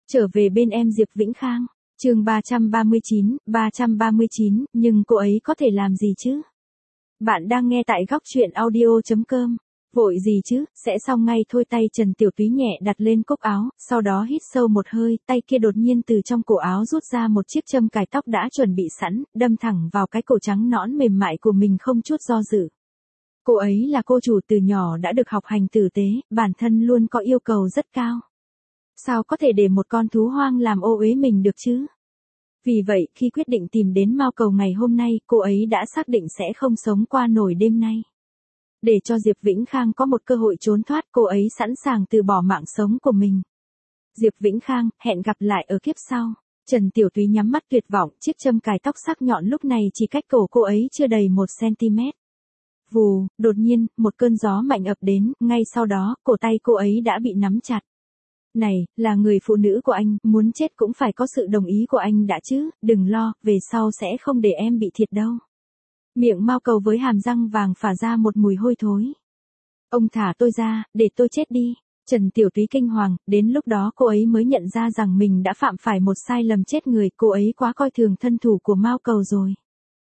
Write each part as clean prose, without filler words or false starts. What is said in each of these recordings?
Trở về bên em Diệp Vĩnh Khang, chương 339, nhưng cô ấy có thể làm gì chứ? Bạn đang nghe tại góc truyện audio.com. Vội gì chứ, sẽ xong ngay thôi. Tay Trần Tiểu Túy nhẹ đặt lên cúc áo, sau đó hít sâu một hơi, tay kia đột nhiên từ trong cổ áo rút ra một chiếc châm cài tóc đã chuẩn bị sẵn, đâm thẳng vào cái cổ trắng nõn mềm mại của mình không chút do dự. Cô ấy là cô chủ từ nhỏ đã được học hành tử tế, bản thân luôn có yêu cầu rất cao. Sao có thể để một con thú hoang làm ô uế mình được chứ? Vì vậy, khi quyết định tìm đến Mao Cầu ngày hôm nay, cô ấy đã xác định sẽ không sống qua nổi đêm nay. Để cho Diệp Vĩnh Khang có một cơ hội trốn thoát, cô ấy sẵn sàng từ bỏ mạng sống của mình. Diệp Vĩnh Khang, hẹn gặp lại ở kiếp sau. Trần Tiểu Túy nhắm mắt tuyệt vọng, chiếc châm cài tóc sắc nhọn lúc này chỉ cách cổ cô ấy chưa đầy 1 cm. Vù, đột nhiên, một cơn gió mạnh ập đến, ngay sau đó, cổ tay cô ấy đã bị nắm chặt. Này, là người phụ nữ của anh, muốn chết cũng phải có sự đồng ý của anh đã chứ, đừng lo, về sau sẽ không để em bị thiệt đâu. Miệng Mao Cầu với hàm răng vàng phả ra một mùi hôi thối. Ông thả tôi ra, để tôi chết đi. Trần Tiểu Túy kinh hoàng, đến lúc đó cô ấy mới nhận ra rằng mình đã phạm phải một sai lầm chết người, cô ấy quá coi thường thân thủ của Mao Cầu rồi.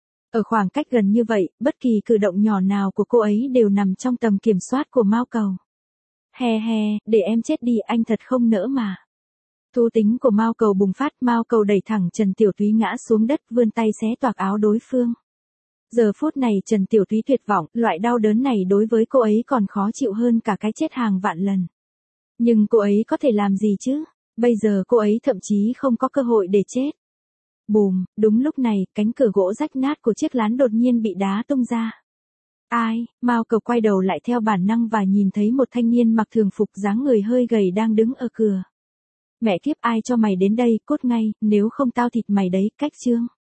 Ở khoảng cách gần như vậy, bất kỳ cử động nhỏ nào của cô ấy đều nằm trong tầm kiểm soát của Mao Cầu. He he, để em chết đi, anh thật không nỡ mà. Thú tính của Mao Cầu bùng phát, Mao Cầu đẩy thẳng Trần Tiểu Túy ngã xuống đất, vươn tay xé toạc áo đối phương. Giờ phút này Trần Tiểu Túy tuyệt vọng, loại đau đớn này đối với cô ấy còn khó chịu hơn cả cái chết hàng vạn lần. Nhưng cô ấy có thể làm gì chứ? Bây giờ cô ấy thậm chí không có cơ hội để chết. Bùm, đúng lúc này, cánh cửa gỗ rách nát của chiếc lán đột nhiên bị đá tung ra. Ai? Mao Cầu quay đầu lại theo bản năng và nhìn thấy một thanh niên mặc thường phục dáng người hơi gầy đang đứng ở cửa. Mẹ kiếp, ai cho mày đến đây, cút ngay, nếu không tao thịt mày đấy, cách chương.